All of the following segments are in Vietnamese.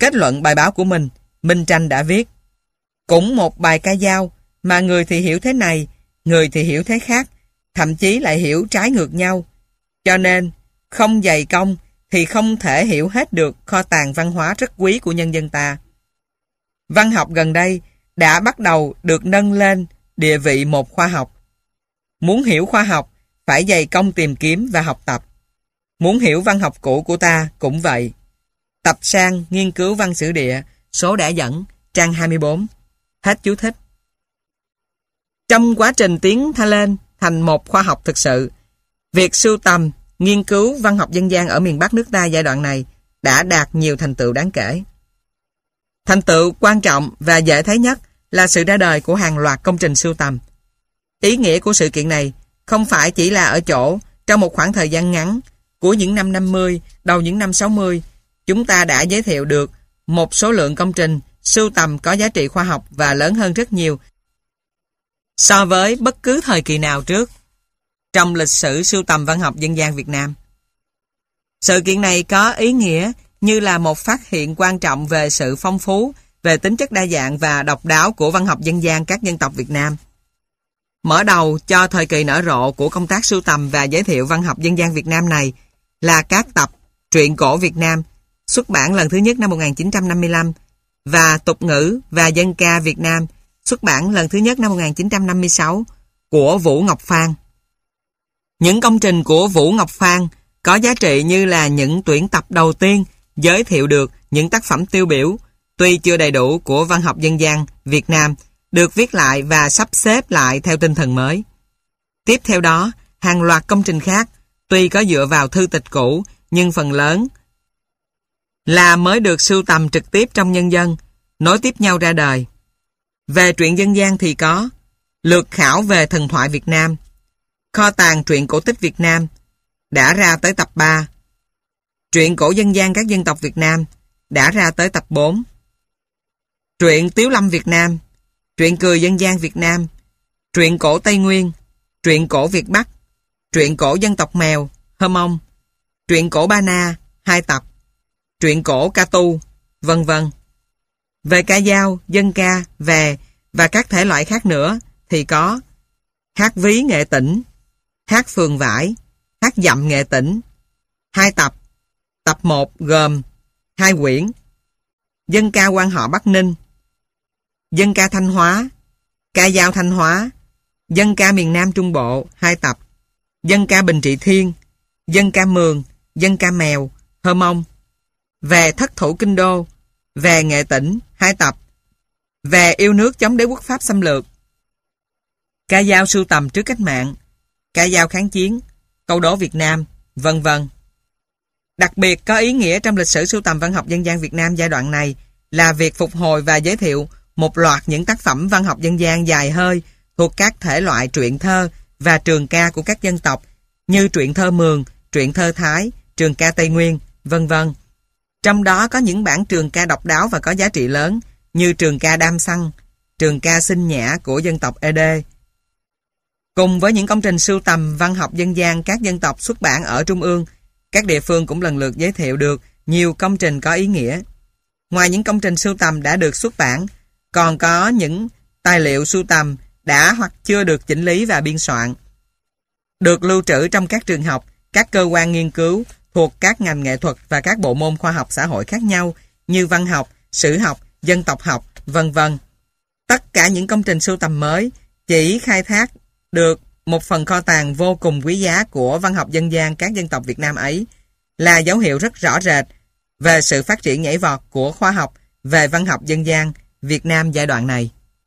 Kết luận bài báo của mình, Minh Tranh đã viết: cũng một bài ca dao mà người thì hiểu thế này, người thì hiểu thế khác, thậm chí lại hiểu trái ngược nhau. Cho nên, không dày công thì không thể hiểu hết được kho tàng văn hóa rất quý của nhân dân ta. Văn học gần đây đã bắt đầu được nâng lên địa vị một khoa học. Muốn hiểu khoa học, phải dày công tìm kiếm và học tập. Muốn hiểu văn học cũ của ta cũng vậy. Tập sang nghiên cứu văn sử địa, số đã dẫn, trang 24. Hết chú thích. Trong quá trình tiến lên thành một khoa học thực sự, việc sưu tầm, nghiên cứu văn học dân gian ở miền Bắc nước ta giai đoạn này đã đạt nhiều thành tựu đáng kể. Thành tựu quan trọng và dễ thấy nhất là sự ra đời của hàng loạt công trình sưu tầm. Ý nghĩa của sự kiện này không phải chỉ là ở chỗ trong một khoảng thời gian ngắn của những năm 50, đầu những năm 60, chúng ta đã giới thiệu được một số lượng công trình sưu tầm có giá trị khoa học và lớn hơn rất nhiều so với bất cứ thời kỳ nào trước trong lịch sử sưu tầm văn học dân gian Việt Nam. Sự kiện này có ý nghĩa như là một phát hiện quan trọng về sự phong phú, về tính chất đa dạng và độc đáo của văn học dân gian các dân tộc Việt Nam. Mở đầu cho thời kỳ nở rộ của công tác sưu tầm và giới thiệu văn học dân gian Việt Nam này là các tập Truyện cổ Việt Nam xuất bản lần thứ nhất năm 1955 và Tục ngữ và dân ca Việt Nam xuất bản lần thứ nhất năm 1956 của Vũ Ngọc Phan. Những công trình của Vũ Ngọc Phan có giá trị như là những tuyển tập đầu tiên giới thiệu được những tác phẩm tiêu biểu, tuy chưa đầy đủ, của văn học dân gian Việt Nam, được viết lại và sắp xếp lại theo tinh thần mới. Tiếp theo đó, hàng loạt công trình khác, tuy có dựa vào thư tịch cũ, nhưng phần lớn là mới được sưu tầm trực tiếp trong nhân dân, nối tiếp nhau ra đời. Về truyện dân gian thì có Lược khảo về thần thoại Việt Nam, Kho tàng truyện cổ tích Việt Nam, đã ra tới tập 3. Truyện cổ dân gian các dân tộc Việt Nam, đã ra tới tập 4. Truyện Tiếu Lâm Việt Nam, Truyện cười dân gian Việt Nam, Truyện cổ Tây Nguyên, Truyện cổ Việt Bắc, Truyện cổ dân tộc Mèo, Hơ Mông, Truyện cổ Ba Na, 2 tập, Truyện cổ Ca Tu, vân vân. Về ca dao, dân ca, về và các thể loại khác nữa thì có Hát ví nghệ tỉnh, Hát phường vải, Hát dặm nghệ tỉnh, 2 tập. Tập 1 gồm 2 quyển: Dân ca quan họ Bắc Ninh, Dân ca Thanh Hóa, Ca dao Thanh Hóa, Dân ca miền Nam Trung Bộ, 2 tập, Dân ca Bình Trị Thiên, Dân ca Mường, Dân ca Mèo, Hơ Mông. Về thất thủ kinh đô, về nghệ tỉnh, 2 tập, về yêu nước chống đế quốc Pháp xâm lược, ca dao sưu tầm trước cách mạng, ca dao kháng chiến, câu đố Việt Nam, vân vân. Đặc biệt có ý nghĩa trong lịch sử sưu tầm văn học dân gian Việt Nam giai đoạn này là việc phục hồi và giới thiệu một loạt những tác phẩm văn học dân gian dài hơi thuộc các thể loại truyện thơ và trường ca của các dân tộc như truyện thơ Mường, truyện thơ Thái, trường ca Tây Nguyên, vân vân. Trong đó có những bản trường ca độc đáo và có giá trị lớn như trường ca Đam Xăng, trường ca Sinh Nhã của dân tộc Ede. Cùng với những công trình sưu tầm văn học dân gian các dân tộc xuất bản ở Trung ương, các địa phương cũng lần lượt giới thiệu được nhiều công trình có ý nghĩa. Ngoài những công trình sưu tầm đã được xuất bản, còn có những tài liệu sưu tầm đã hoặc chưa được chỉnh lý và biên soạn, được lưu trữ trong các trường học, các cơ quan nghiên cứu thuộc các ngành nghệ thuật và các bộ môn khoa học xã hội khác nhau như văn học, sử học, dân tộc học, vân vân. Tất cả những công trình sưu tầm mới chỉ khai thác được một phần kho tàng vô cùng quý giá của văn học dân gian các dân tộc Việt Nam ấy, là dấu hiệu rất rõ rệt về sự phát triển nhảy vọt của khoa học về văn học dân gian Việt Nam giai đoạn này.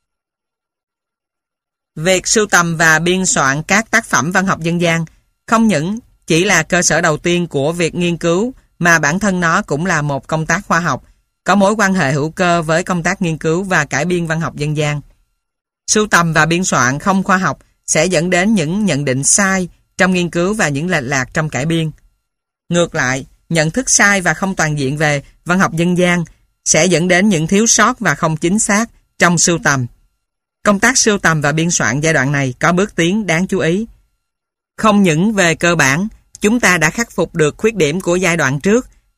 Việc sưu tầm và biên soạn các tác phẩm văn học dân gian không những chỉ là cơ sở đầu tiên của việc nghiên cứu, mà bản thân nó cũng là một công tác khoa học, có mối quan hệ hữu cơ với công tác nghiên cứu và cải biên văn học dân gian. Sưu tầm và biên soạn không khoa học sẽ dẫn đến những nhận định sai trong nghiên cứu và những lệch lạc trong cải biên. Ngược lại, nhận thức sai và không toàn diện về văn học dân gian sẽ dẫn đến những thiếu sót và không chính xác trong sưu tầm. Công tác sưu tầm và biên soạn giai đoạn này có bước tiến đáng chú ý. Không những về cơ bản, chúng ta đã khắc phục được khuyết điểm của giai đoạn trước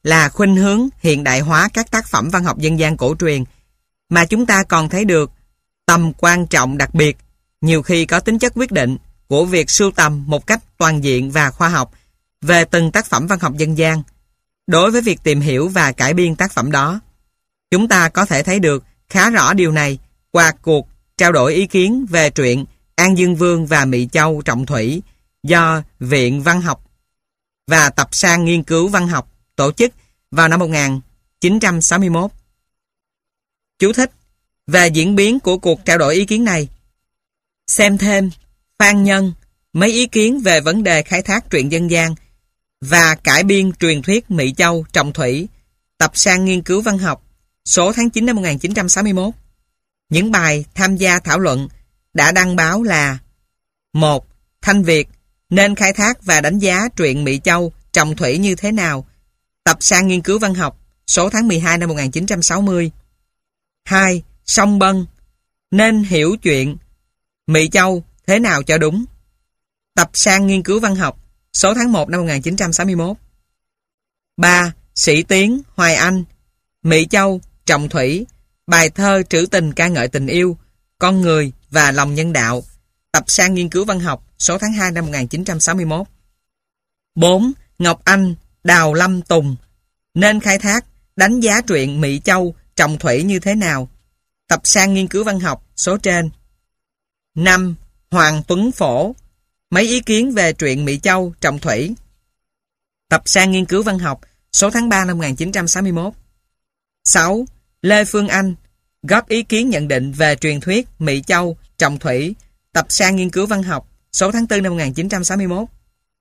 là khuynh hướng hiện đại hóa các tác phẩm văn học dân gian cổ truyền, mà chúng ta còn thấy được tầm quan trọng đặc biệt, nhiều khi có tính chất quyết định, của việc sưu tầm một cách toàn diện và khoa học về từng tác phẩm văn học dân gian. Đối với việc tìm hiểu và cải biên tác phẩm đó, chúng ta có thể thấy được khá rõ điều này qua cuộc trao đổi ý kiến về truyện An Dương Vương và Mỹ Châu Trọng Thủy do Viện Văn học và Tập san Nghiên cứu Văn học tổ chức vào năm 1961. Chú thích: về diễn biến của cuộc trao đổi ý kiến này, xem thêm Phan Nhân, mấy ý kiến về vấn đề khai thác truyện dân gian và cải biên truyền thuyết Mỹ Châu Trọng Thủy, Tập san Nghiên cứu Văn học, số tháng 9 năm 1961. Những bài tham gia thảo luận đã đăng báo là: 1. Thanh Việt nên khai thác và đánh giá truyện Mỹ Châu Trọng Thủy như thế nào? Tập san Nghiên cứu Văn học, số tháng 12 năm 1960. 2. Song Bân nên hiểu chuyện Mỹ Châu thế nào cho đúng? Tập san Nghiên cứu Văn học, số tháng 1 năm 1961. 3. Sĩ Tiến, Hoài Anh, Mỹ Châu Trọng Thủy, bài thơ trữ tình ca ngợi tình yêu, con người và lòng nhân đạo. Tập san Nghiên cứu Văn học, số tháng 2 năm 1961. 4. Ngọc Anh, Đào Lâm Tùng nên khai thác, đánh giá truyện Mỹ Châu Trọng Thủy như thế nào? Tập san Nghiên cứu Văn học, số trên. 5. Hoàng Tuấn Phổ, mấy ý kiến về truyện Mỹ Châu Trọng Thủy. Tập san Nghiên cứu Văn học, số tháng 3 năm 1961. 6. Lê Phương Anh, góp ý kiến nhận định về truyền thuyết Mỹ Châu Trọng Thủy. Tập san Nghiên cứu Văn học, số tháng 4 năm 1961.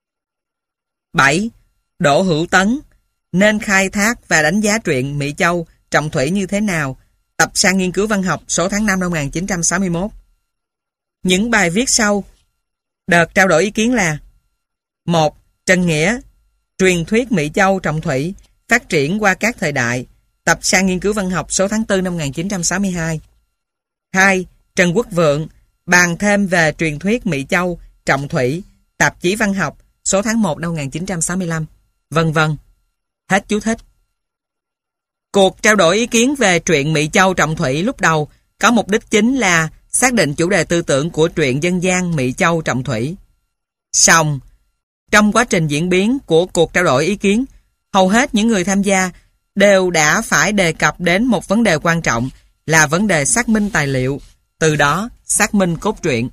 7. Đỗ Hữu Tấn nên khai thác và đánh giá truyện Mỹ Châu Trọng Thủy như thế nào? Tập san Nghiên cứu Văn học, số tháng 5 năm 1961. Những bài viết sau đợt trao đổi ý kiến là: 1. Trần Nghĩa, truyền thuyết Mỹ Châu Trọng Thủy, phát triển qua các thời đại. Tập san Nghiên cứu Văn học, số tháng 4 năm 1962. 2. Trần Quốc Vượng, bàn thêm về truyền thuyết Mỹ Châu Trọng Thủy, tạp chí Văn học, số tháng 1 năm 1965, vân vân. Hết chú thích. Cuộc trao đổi ý kiến về truyện Mỹ Châu Trọng Thủy lúc đầu có mục đích chính là xác định chủ đề tư tưởng của truyện dân gian Mỹ Châu Trọng Thủy. Song, trong quá trình diễn biến của cuộc trao đổi ý kiến, hầu hết những người tham gia đều đã phải đề cập đến một vấn đề quan trọng là vấn đề xác minh tài liệu, từ đó xác minh cốt truyện.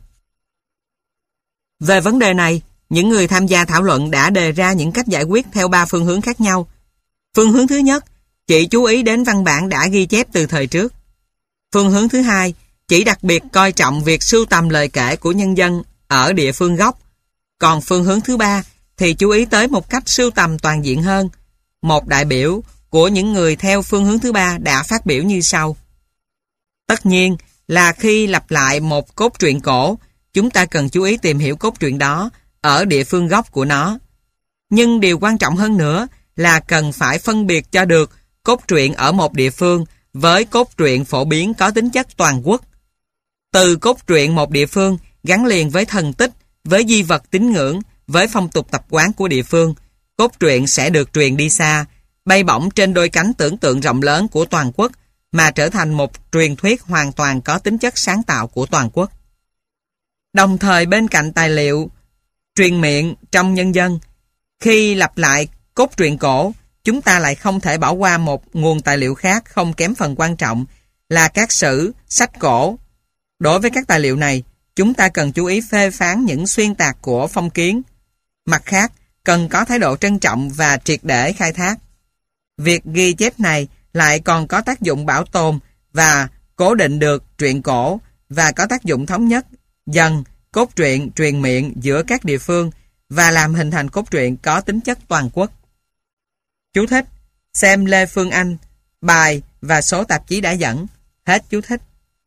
Về vấn đề này, những người tham gia thảo luận đã đề ra những cách giải quyết theo 3 phương hướng khác nhau. Phương hướng thứ nhất, chỉ chú ý đến văn bản đã ghi chép từ thời trước. Phương hướng thứ hai, chỉ đặc biệt coi trọng việc sưu tầm lời kể của nhân dân ở địa phương gốc. Còn phương hướng thứ ba thì chú ý tới một cách sưu tầm toàn diện hơn. Một đại biểu của những người theo phương hướng thứ ba đã phát biểu như sau: tất nhiên là khi lặp lại một cốt truyện cổ, chúng ta cần chú ý tìm hiểu cốt truyện đó ở địa phương gốc của nó. Nhưng điều quan trọng hơn nữa là cần phải phân biệt cho được cốt truyện ở một địa phương với cốt truyện phổ biến có tính chất toàn quốc. Từ cốt truyện một địa phương gắn liền với thần tích, với di vật tín ngưỡng, với phong tục tập quán của địa phương, cốt truyện sẽ được truyền đi xa, bay bổng trên đôi cánh tưởng tượng rộng lớn của toàn quốc mà trở thành một truyền thuyết hoàn toàn có tính chất sáng tạo của toàn quốc. Đồng thời bên cạnh tài liệu truyền miệng trong nhân dân, khi lặp lại cốt truyện cổ, chúng ta lại không thể bỏ qua một nguồn tài liệu khác không kém phần quan trọng là các sử, sách cổ. Đối với các tài liệu này, chúng ta cần chú ý phê phán những xuyên tạc của phong kiến. Mặt khác, cần có thái độ trân trọng và triệt để khai thác. Việc ghi chép này lại còn có tác dụng bảo tồn và cố định được truyện cổ và có tác dụng thống nhất dần cốt truyện truyền miệng giữa các địa phương và làm hình thành cốt truyện có tính chất toàn quốc. Chú thích: xem Lê Phương Anh, bài và số tạp chí đã dẫn. Hết chú thích.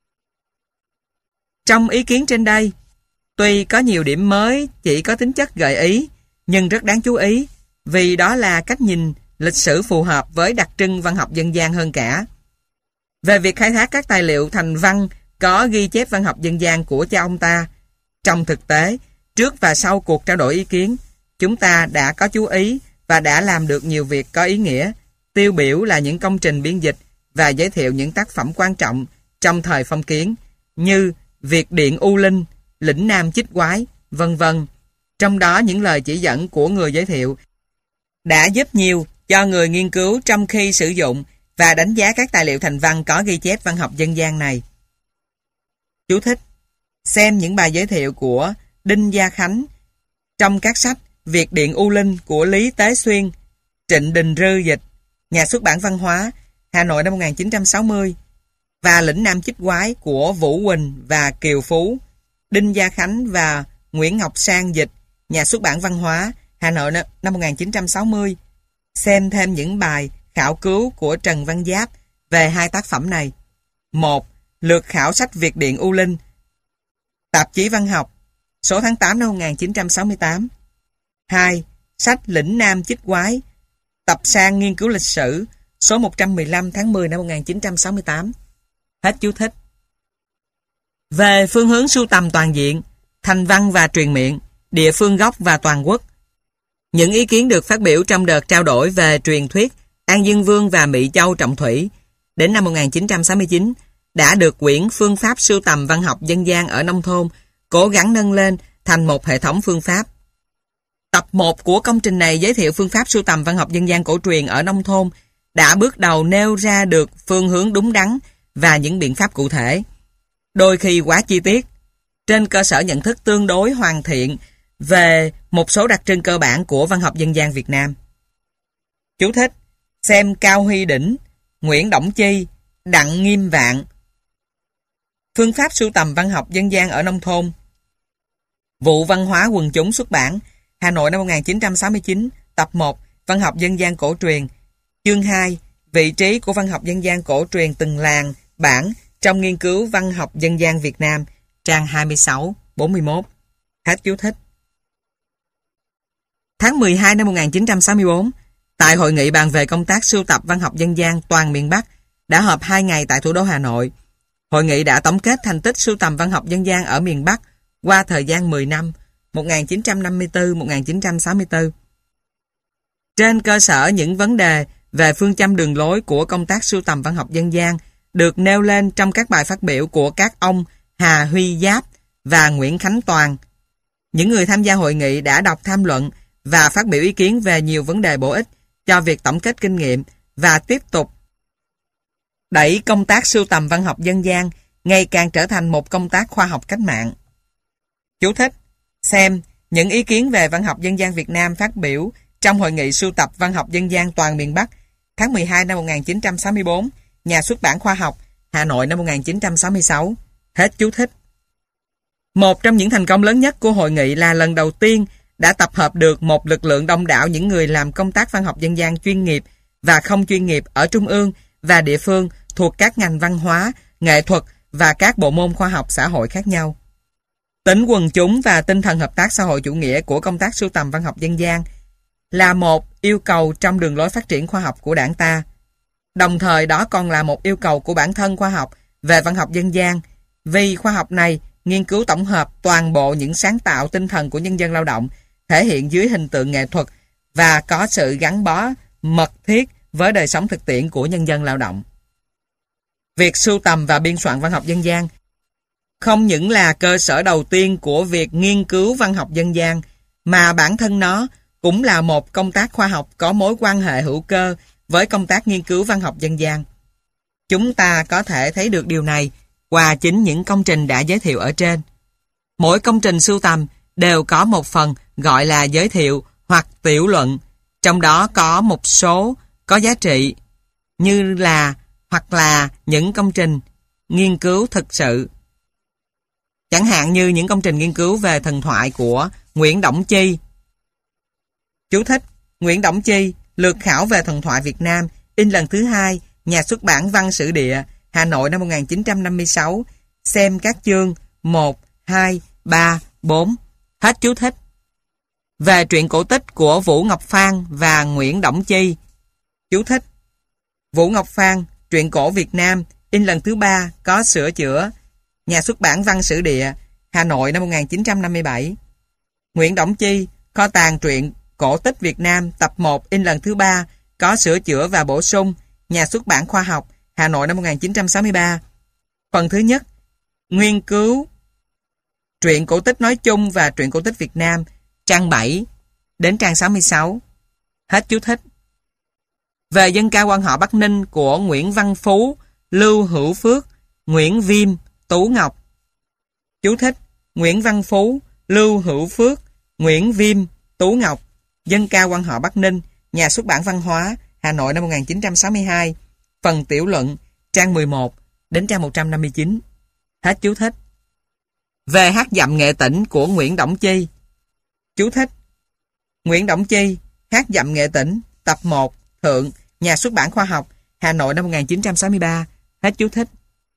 Trong ý kiến trên đây, tuy có nhiều điểm mới chỉ có tính chất gợi ý, nhưng rất đáng chú ý vì đó là cách nhìn lịch sử phù hợp với đặc trưng văn học dân gian hơn cả. Về việc khai thác các tài liệu thành văn có ghi chép văn học dân gian của cha ông ta, trong thực tế, trước và sau cuộc trao đổi ý kiến, chúng ta đã có chú ý và đã làm được nhiều việc có ý nghĩa, tiêu biểu là những công trình biên dịch và giới thiệu những tác phẩm quan trọng trong thời phong kiến như Việt Điện U Linh, Lĩnh Nam Chích Quái, vân vân. Trong đó những lời chỉ dẫn của người giới thiệu đã giúp nhiều cho người nghiên cứu trong khi sử dụng và đánh giá các tài liệu thành văn có ghi chép văn học dân gian này. Chú thích: xem những bài giới thiệu của Đinh Gia Khánh trong các sách Việt Điện U Linh của Lý Tế Xuyên, Trịnh Đình Rư dịch, Nhà xuất bản Văn hóa, Hà Nội năm 1960, và Lĩnh Nam Chích Quái của Vũ Quỳnh và Kiều Phú, Đinh Gia Khánh và Nguyễn Ngọc Sang dịch, Nhà xuất bản Văn hóa, Hà Nội năm 1960. Xem thêm những bài khảo cứu của Trần Văn Giáp về hai tác phẩm này. 1. Lược khảo sách Việt Điện U Linh, Tạp chí Văn học, số tháng 8 năm 1968. 2. Sách Lĩnh Nam Chích Quái, Tập Sang Nghiên cứu lịch sử, số 115 tháng 10 năm 1968. Hết chú thích. Về phương hướng sưu tầm toàn diện, thành văn và truyền miệng, địa phương gốc và toàn quốc, những ý kiến được phát biểu trong đợt trao đổi về truyền thuyết An Dương Vương và Mỹ Châu Trọng Thủy đến năm 1969 đã được quyển Phương pháp sưu tầm văn học dân gian ở nông thôn cố gắng nâng lên thành một hệ thống phương pháp. Tập 1 của công trình này giới thiệu phương pháp sưu tầm văn học dân gian cổ truyền ở nông thôn đã bước đầu nêu ra được phương hướng đúng đắn và những biện pháp cụ thể, đôi khi quá chi tiết, trên cơ sở nhận thức tương đối hoàn thiện về một số đặc trưng cơ bản của văn học dân gian Việt Nam. Chú thích: xem Cao Huy Đỉnh, Nguyễn Đổng Chi, Đặng Nghiêm Vạn. Phương pháp sưu tầm văn học dân gian ở nông thôn. Vụ Văn hóa Quần chúng xuất bản, Hà Nội năm 1969, tập 1, Văn học dân gian cổ truyền, chương 2, vị trí của văn học dân gian cổ truyền từng làng, bản trong nghiên cứu văn học dân gian Việt Nam, trang 26-41. Hết chú thích. Tháng 12 năm 1964, tại hội nghị bàn về công tác sưu tập văn học dân gian toàn miền Bắc đã họp 2 ngày tại thủ đô Hà Nội. Hội nghị đã tổng kết thành tích sưu tầm văn học dân gian ở miền Bắc qua thời gian 10 năm, 1954-1964. Trên cơ sở những vấn đề về phương châm đường lối của công tác sưu tầm văn học dân gian được nêu lên trong các bài phát biểu của các ông Hà Huy Giáp và Nguyễn Khánh Toàn, những người tham gia hội nghị đã đọc tham luận và phát biểu ý kiến về nhiều vấn đề bổ ích cho việc tổng kết kinh nghiệm và tiếp tục đẩy công tác sưu tầm văn học dân gian ngày càng trở thành một công tác khoa học cách mạng. Chú thích: xem những ý kiến về văn học dân gian Việt Nam phát biểu trong hội nghị sưu tập văn học dân gian toàn miền Bắc tháng 12 năm 1964, Nhà xuất bản Khoa học, Hà Nội năm 1966. Hết chú thích. Một trong những thành công lớn nhất của hội nghị là lần đầu tiên đã tập hợp được một lực lượng đông đảo những người làm công tác văn học dân gian chuyên nghiệp và không chuyên nghiệp ở trung ương và địa phương thuộc các ngành văn hóa, nghệ thuật và các bộ môn khoa học xã hội khác nhau. Tính quần chúng và tinh thần hợp tác xã hội chủ nghĩa của công tác sưu tầm văn học dân gian là một yêu cầu trong đường lối phát triển khoa học của Đảng ta. Đồng thời đó còn là một yêu cầu của bản thân khoa học về văn học dân gian, vì khoa học này nghiên cứu tổng hợp toàn bộ những sáng tạo tinh thần của nhân dân lao động, thể hiện dưới hình tượng nghệ thuật và có sự gắn bó mật thiết với đời sống thực tiễn của nhân dân lao động. Việc sưu tầm và biên soạn văn học dân gian không những là cơ sở đầu tiên của việc nghiên cứu văn học dân gian, mà bản thân nó cũng là một công tác khoa học có mối quan hệ hữu cơ với công tác nghiên cứu văn học dân gian. Chúng ta có thể thấy được điều này qua chính những công trình đã giới thiệu ở trên. Mỗi công trình sưu tầm đều có một phần gọi là giới thiệu hoặc tiểu luận, trong đó có một số có giá trị như là hoặc là những công trình nghiên cứu thực sự. Chẳng hạn như những công trình nghiên cứu về thần thoại của Nguyễn Đổng Chi. Chú thích: Nguyễn Đổng Chi, Lược khảo về thần thoại Việt Nam, in lần thứ 2, Nhà xuất bản Văn Sử Địa, Hà Nội năm 1956. Xem các chương 1, 2, 3, 4. Hết chú thích. Về truyện cổ tích của Vũ Ngọc Phan và Nguyễn Đổng Chi. Chú thích: Vũ Ngọc Phan, truyện cổ Việt Nam, in lần thứ 3, có sửa chữa, Nhà xuất bản Văn Sử Địa, Hà Nội năm 1957. Nguyễn Đổng Chi, Kho tàng truyện cổ tích Việt Nam, tập 1, in lần thứ 3, có sửa chữa và bổ sung, Nhà xuất bản Khoa học, Hà Nội năm 1963. Phần thứ nhất, nghiên cứu truyện cổ tích nói chung và truyện cổ tích Việt Nam, trang 7 đến trang 66. Hết chú thích. Về dân ca quan họ Bắc Ninh của Nguyễn Văn Phú, Lưu Hữu Phước, Nguyễn Viêm, Tú Ngọc. Chú thích: Nguyễn Văn Phú, Lưu Hữu Phước, Nguyễn Viêm, Tú Ngọc. Dân ca quan họ Bắc Ninh, Nhà xuất bản Văn hóa, Hà Nội năm 1962. Phần tiểu luận, trang 11 đến trang 159. Hết chú thích. Về hát dặm nghệ tĩnh của Nguyễn Đổng Chi. Chú thích: Nguyễn Đổng Chi, hát dặm nghệ tĩnh, tập 1, thượng, Nhà xuất bản Khoa học, Hà Nội năm 1963. Hết chú thích.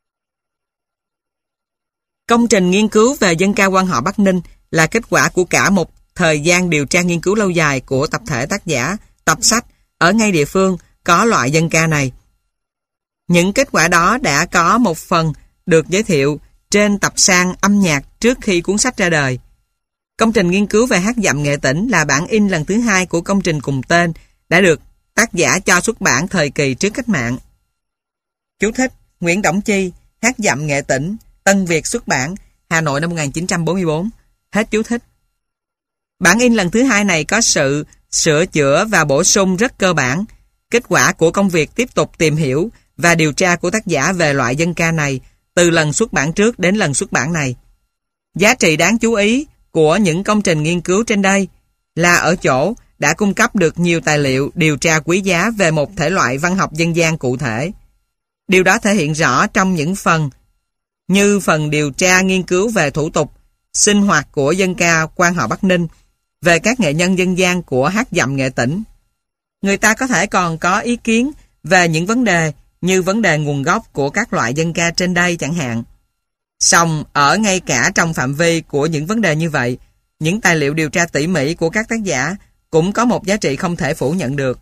Công trình nghiên cứu về dân ca quan họ Bắc Ninh là kết quả của cả một thời gian điều tra nghiên cứu lâu dài của tập thể tác giả, tập sách ở ngay địa phương có loại dân ca này. Những kết quả đó đã có một phần được giới thiệu trên tập san âm nhạc trước khi cuốn sách ra đời. Công trình nghiên cứu về hát dặm nghệ tĩnh là bản in lần thứ 2 của công trình cùng tên, đã được tác giả cho xuất bản thời kỳ trước cách mạng. Chú thích: Nguyễn Đổng Chi, hát dặm nghệ tĩnh, Tân Việt xuất bản, Hà Nội năm 1944. Hết chú thích. Bản in lần thứ 2 này có sự sửa chữa và bổ sung rất cơ bản, kết quả của công việc tiếp tục tìm hiểu và điều tra của tác giả về loại dân ca này từ lần xuất bản trước đến lần xuất bản này. Giá trị đáng chú ý của những công trình nghiên cứu trên đây là ở chỗ đã cung cấp được nhiều tài liệu điều tra quý giá về một thể loại văn học dân gian cụ thể. Điều đó thể hiện rõ trong những phần như phần điều tra nghiên cứu về thủ tục, sinh hoạt của dân ca quan họ Bắc Ninh, về các nghệ nhân dân gian của hát dặm nghệ tĩnh. Người ta có thể còn có ý kiến về những vấn đề như vấn đề nguồn gốc của các loại dân ca trên đây chẳng hạn. Song ở ngay cả trong phạm vi của những vấn đề như vậy, những tài liệu điều tra tỉ mỉ của các tác giả cũng có một giá trị không thể phủ nhận được.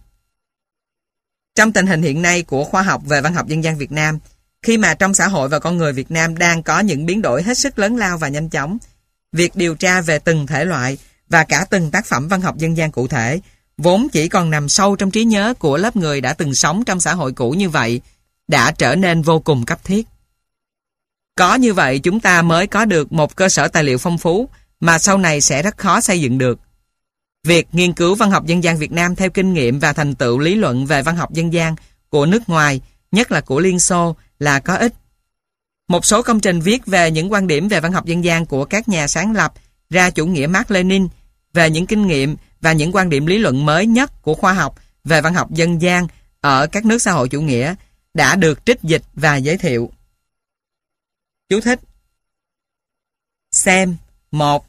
Trong tình hình hiện nay của khoa học về văn học dân gian Việt Nam, khi mà trong xã hội và con người Việt Nam đang có những biến đổi hết sức lớn lao và nhanh chóng, việc điều tra về từng thể loại và cả từng tác phẩm văn học dân gian cụ thể vốn chỉ còn nằm sâu trong trí nhớ của lớp người đã từng sống trong xã hội cũ như vậy, đã trở nên vô cùng cấp thiết. Có như vậy chúng ta mới có được một cơ sở tài liệu phong phú mà sau này sẽ rất khó xây dựng được. Việc nghiên cứu văn học dân gian Việt Nam theo kinh nghiệm và thành tựu lý luận về văn học dân gian của nước ngoài, nhất là của Liên Xô, là có ích. Một số công trình viết về những quan điểm về văn học dân gian của các nhà sáng lập ra chủ nghĩa Mác Lênin, về những kinh nghiệm và những quan điểm lý luận mới nhất của khoa học về văn học dân gian ở các nước xã hội chủ nghĩa đã được trích dịch và giới thiệu. Chú thích: Xem 1.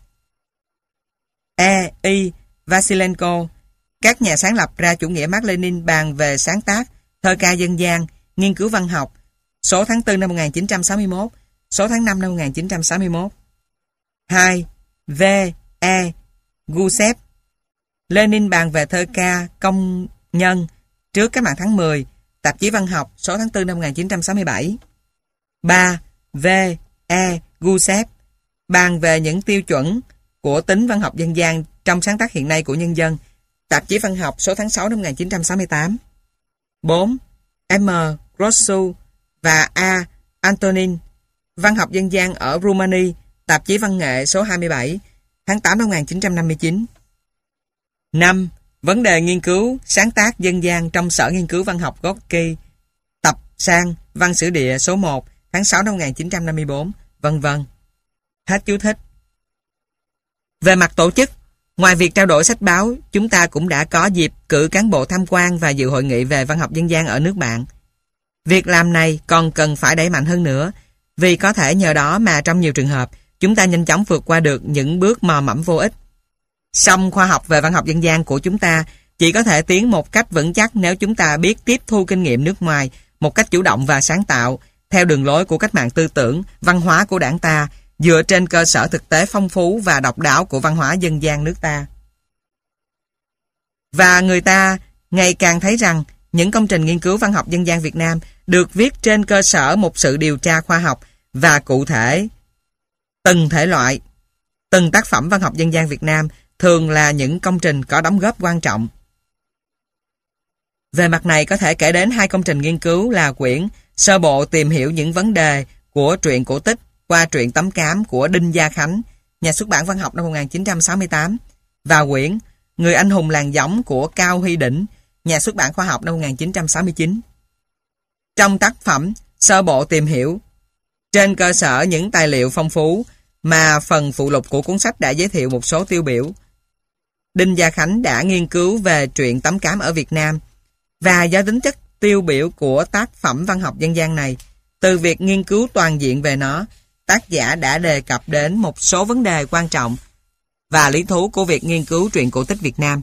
E.I. Vasilenko, các nhà sáng lập ra chủ nghĩa Mác Lênin bàn về sáng tác, thơ ca dân gian, nghiên cứu văn học, số tháng 4 năm 1961, số tháng 5 năm 1961. 2. V.E. Gusev, Lenin bàn về thơ ca công nhân trước cách mạng tháng 10, tạp chí văn học, số tháng 4 năm 1967. 3. V.E. Gusev bàn về những tiêu chuẩn của tính văn học dân gian trong sáng tác hiện nay của nhân dân, tạp chí văn học, số tháng 6 năm 1968. 4. M. Grosu và A. Antonin, văn học dân gian ở Rumani, tạp chí văn nghệ, số 27, tháng 8 năm 1959. 5. Vấn đề nghiên cứu sáng tác dân gian trong Sở Nghiên cứu Văn học Gorky, tập san Văn sử địa, số 1, tháng 6 năm 1954, vân vân. Hết chú thích. Về mặt tổ chức, ngoài việc trao đổi sách báo, chúng ta cũng đã có dịp cử cán bộ tham quan và dự hội nghị về văn học dân gian ở nước bạn. Việc làm này còn cần phải đẩy mạnh hơn nữa, vì có thể nhờ đó mà trong nhiều trường hợp, chúng ta nhanh chóng vượt qua được những bước mò mẫm vô ích. Song khoa học về văn học dân gian của chúng ta chỉ có thể tiến một cách vững chắc nếu chúng ta biết tiếp thu kinh nghiệm nước ngoài một cách chủ động và sáng tạo, theo đường lối của cách mạng tư tưởng, văn hóa của đảng ta, dựa trên cơ sở thực tế phong phú và độc đáo của văn hóa dân gian nước ta. Và người ta ngày càng thấy rằng những công trình nghiên cứu văn học dân gian Việt Nam được viết trên cơ sở một sự điều tra khoa học và cụ thể. Từng thể loại, từng tác phẩm văn học dân gian Việt Nam thường là những công trình có đóng góp quan trọng. Về mặt này có thể kể đến 2 công trình nghiên cứu là quyển Sơ bộ tìm hiểu những vấn đề của truyện cổ tích qua truyện Tấm Cám của Đinh Gia Khánh, nhà xuất bản Văn học năm 1968, và quyển Người anh hùng làng gióng của Cao Huy Đỉnh, nhà xuất bản Khoa học năm 1969. Trong tác phẩm Sơ bộ tìm hiểu, trên cơ sở những tài liệu phong phú mà phần phụ lục của cuốn sách đã giới thiệu một số tiêu biểu, Đinh Gia Khánh đã nghiên cứu về truyện Tấm Cám ở Việt Nam, và do tính chất tiêu biểu của tác phẩm văn học dân gian này, từ việc nghiên cứu toàn diện về nó, tác giả đã đề cập đến một số vấn đề quan trọng và lý thú của việc nghiên cứu truyện cổ tích Việt Nam.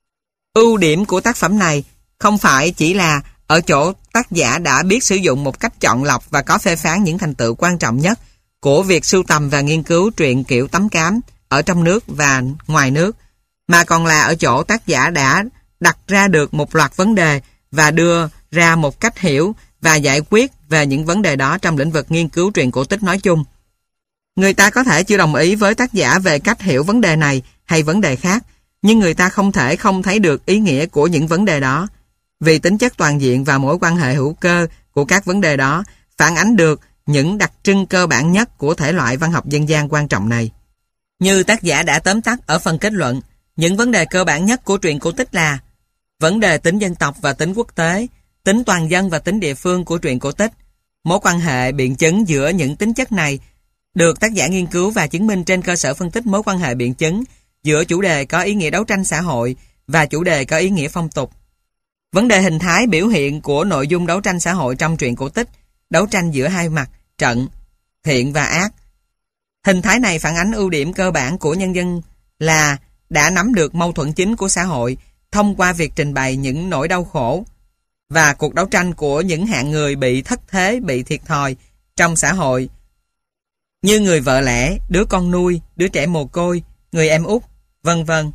Ưu điểm của tác phẩm này không phải chỉ là ở chỗ tác giả đã biết sử dụng một cách chọn lọc và có phê phán những thành tựu quan trọng nhất của việc sưu tầm và nghiên cứu truyện kiểu Tấm Cám ở trong nước và ngoài nước, mà còn là ở chỗ tác giả đã đặt ra được một loạt vấn đề và đưa ra một cách hiểu và giải quyết về những vấn đề đó trong lĩnh vực nghiên cứu truyện cổ tích nói chung. Người ta có thể chưa đồng ý với tác giả về cách hiểu vấn đề này hay vấn đề khác, nhưng người ta không thể không thấy được ý nghĩa của những vấn đề đó, vì tính chất toàn diện và mối quan hệ hữu cơ của các vấn đề đó phản ánh được những đặc trưng cơ bản nhất của thể loại văn học dân gian quan trọng này. Như tác giả đã tóm tắt ở phần kết luận, những vấn đề cơ bản nhất của truyện cổ tích là vấn đề tính dân tộc và tính quốc tế, tính toàn dân và tính địa phương của truyện cổ tích. Mối quan hệ biện chứng giữa những tính chất này được tác giả nghiên cứu và chứng minh trên cơ sở phân tích mối quan hệ biện chứng giữa chủ đề có ý nghĩa đấu tranh xã hội và chủ đề có ý nghĩa phong tục. Vấn đề hình thái biểu hiện của nội dung đấu tranh xã hội trong truyện cổ tích, đấu tranh giữa hai mặt, trận, thiện và ác. Hình thái này phản ánh ưu điểm cơ bản của nhân dân là đã nắm được mâu thuẫn chính của xã hội thông qua việc trình bày những nỗi đau khổ và cuộc đấu tranh của những hạng người bị thất thế, bị thiệt thòi trong xã hội, như người vợ lẽ, đứa con nuôi, đứa trẻ mồ côi, người em út, vân vân.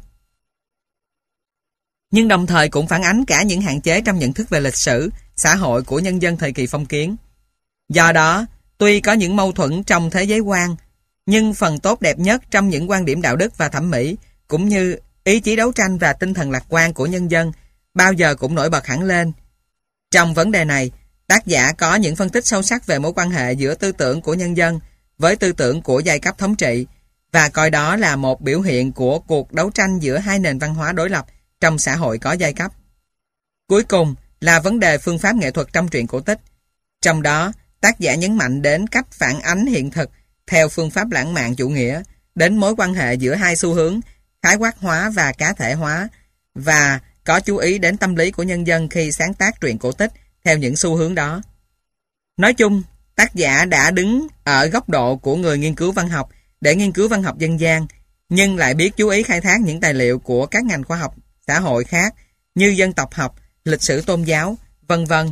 Nhưng đồng thời cũng phản ánh cả những hạn chế trong nhận thức về lịch sử, xã hội của nhân dân thời kỳ phong kiến. Do đó, tuy có những mâu thuẫn trong thế giới quan, nhưng phần tốt đẹp nhất trong những quan điểm đạo đức và thẩm mỹ, cũng như ý chí đấu tranh và tinh thần lạc quan của nhân dân, bao giờ cũng nổi bật hẳn lên. Trong vấn đề này, tác giả có những phân tích sâu sắc về mối quan hệ giữa tư tưởng của nhân dân với tư tưởng của giai cấp thống trị, và coi đó là một biểu hiện của cuộc đấu tranh giữa hai nền văn hóa đối lập trong xã hội có giai cấp. Cuối cùng là vấn đề phương pháp nghệ thuật trong truyện cổ tích. Trong đó, tác giả nhấn mạnh đến cách phản ánh hiện thực theo phương pháp lãng mạn chủ nghĩa, đến mối quan hệ giữa hai xu hướng khái quát hóa và cá thể hóa, và có chú ý đến tâm lý của nhân dân khi sáng tác truyện cổ tích theo những xu hướng đó. Nói chung, tác giả đã đứng ở góc độ của người nghiên cứu văn học để nghiên cứu văn học dân gian, nhưng lại biết chú ý khai thác những tài liệu của các ngành khoa học xã hội khác như dân tộc học, lịch sử tôn giáo, vân vân.